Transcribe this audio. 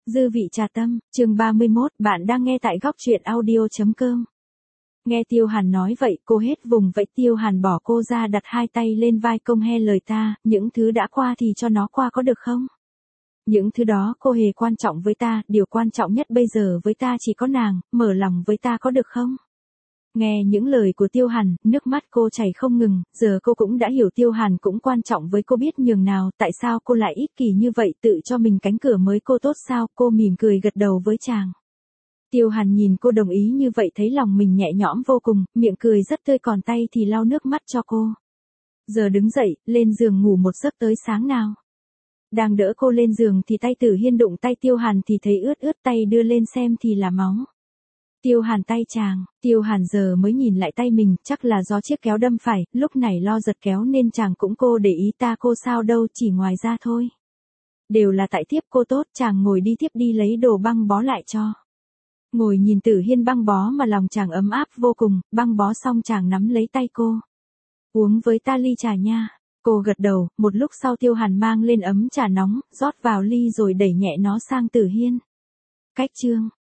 Dư vị trà tâm, chương 31, bạn đang nghe tại góc truyện audio.com. Nghe Tiêu Hàn nói vậy, cô hết vùng vẫy. Tiêu Hàn bỏ cô ra, đặt hai tay lên vai công he lời ta, những thứ đã qua thì cho nó qua có được không? Những thứ đó cô hề quan trọng với ta, điều quan trọng nhất bây giờ với ta chỉ có nàng, mở lòng với ta có được không? Nghe những lời của Tiêu Hàn, nước mắt cô chảy không ngừng, giờ cô cũng đã hiểu Tiêu Hàn cũng quan trọng với cô biết nhường nào, tại sao cô lại ích kỷ như vậy, tự cho mình cánh cửa mới cô tốt sao, cô mỉm cười gật đầu với chàng. Tiêu Hàn nhìn cô đồng ý như vậy thấy lòng mình nhẹ nhõm vô cùng, miệng cười rất tươi còn tay thì lau nước mắt cho cô. Giờ đứng dậy, lên giường ngủ một giấc tới sáng nào. Đang đỡ cô lên giường thì tay Tử Hiên đụng tay Tiêu Hàn thì thấy ướt ướt, tay đưa lên xem thì là máu. Tiêu Hàn tay chàng, Tiêu Hàn giờ mới nhìn lại tay mình, chắc là do chiếc kéo đâm phải, lúc này lo giật kéo nên chàng cũng cô để ý ta cô sao đâu, chỉ ngoài ra thôi. Đều là tại thiếp cô tốt, chàng ngồi đi, thiếp đi lấy đồ băng bó lại cho. Ngồi nhìn Tử Hiên băng bó mà lòng chàng ấm áp vô cùng, băng bó xong chàng nắm lấy tay cô. Uống với ta ly trà nha. Cô gật đầu, một lúc sau Tiêu Hàn mang lên ấm trà nóng, rót vào ly rồi đẩy nhẹ nó sang Tử Hiên. Cách chương